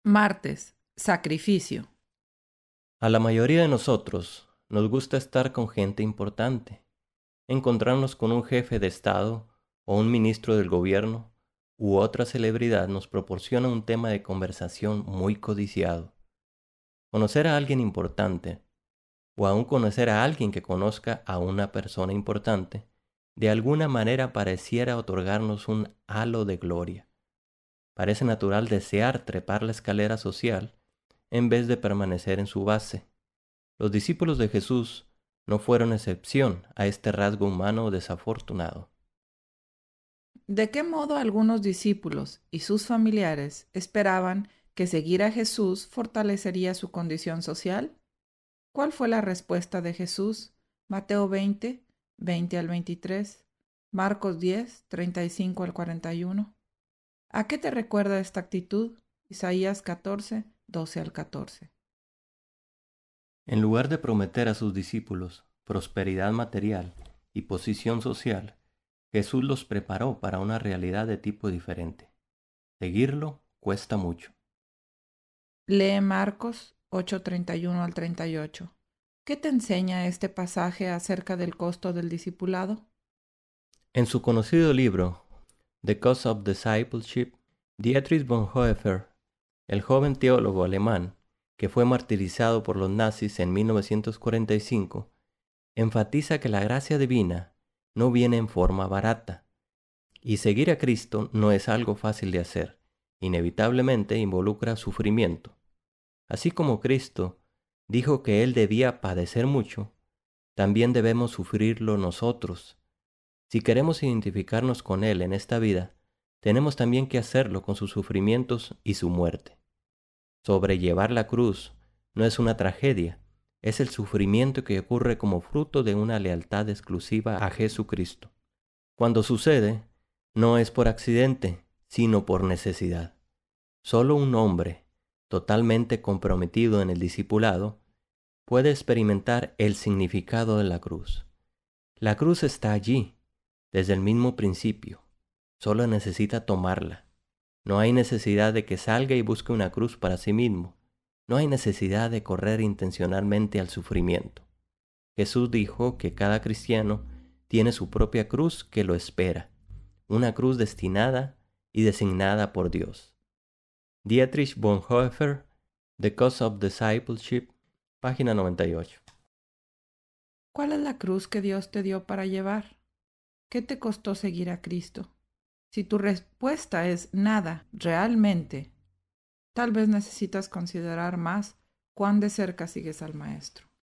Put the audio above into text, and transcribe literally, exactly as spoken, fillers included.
Martes, sacrificio. A la mayoría de nosotros nos gusta estar con gente importante, encontrarnos con un jefe de Estado o un ministro del gobierno u otra celebridad nos proporciona un tema de conversación muy codiciado. Conocer a alguien importante, o aún conocer a alguien que conozca a una persona importante, de alguna manera pareciera otorgarnos un halo de gloria. Parece natural desear trepar la escalera social en vez de permanecer en su base. Los discípulos de Jesús no fueron excepción a este rasgo humano desafortunado. ¿De qué modo algunos discípulos y sus familiares esperaban que seguir a Jesús fortalecería su condición social? ¿Cuál fue la respuesta de Jesús? Mateo veinte, veinte al veintitrés, Marcos diez, treinta y cinco al cuarenta y uno. ¿A qué te recuerda esta actitud? Isaías catorce, doce al catorce. En lugar de prometer a sus discípulos prosperidad material y posición social, Jesús los preparó para una realidad de tipo diferente. Seguirlo cuesta mucho. Lee Marcos ocho, treinta y uno al treinta y ocho. ¿Qué te enseña este pasaje acerca del costo del discipulado? En su conocido libro, The Cost of Discipleship, Dietrich Bonhoeffer, el joven teólogo alemán que fue martirizado por los nazis en mil novecientos cuarenta y cinco, enfatiza que la gracia divina no viene en forma barata, y seguir a Cristo no es algo fácil de hacer, inevitablemente involucra sufrimiento. Así como Cristo dijo que Él debía padecer mucho, también debemos sufrirlo nosotros. Si queremos identificarnos con Él en esta vida, tenemos también que hacerlo con sus sufrimientos y su muerte. Sobrellevar la cruz no es una tragedia, es el sufrimiento que ocurre como fruto de una lealtad exclusiva a Jesucristo. Cuando sucede, no es por accidente, sino por necesidad. Solo un hombre, totalmente comprometido en el discipulado, puede experimentar el significado de la cruz. La cruz está allí, desde el mismo principio. Solo necesita tomarla. No hay necesidad de que salga y busque una cruz para sí mismo. No hay necesidad de correr intencionalmente al sufrimiento. Jesús dijo que cada cristiano tiene su propia cruz que lo espera, una cruz destinada y designada por Dios. Dietrich Bonhoeffer, The Cost of Discipleship, página noventa y ocho. ¿Cuál es la cruz que Dios te dio para llevar? ¿Qué te costó seguir a Cristo? Si tu respuesta es nada, realmente, tal vez necesitas considerar más cuán de cerca sigues al Maestro.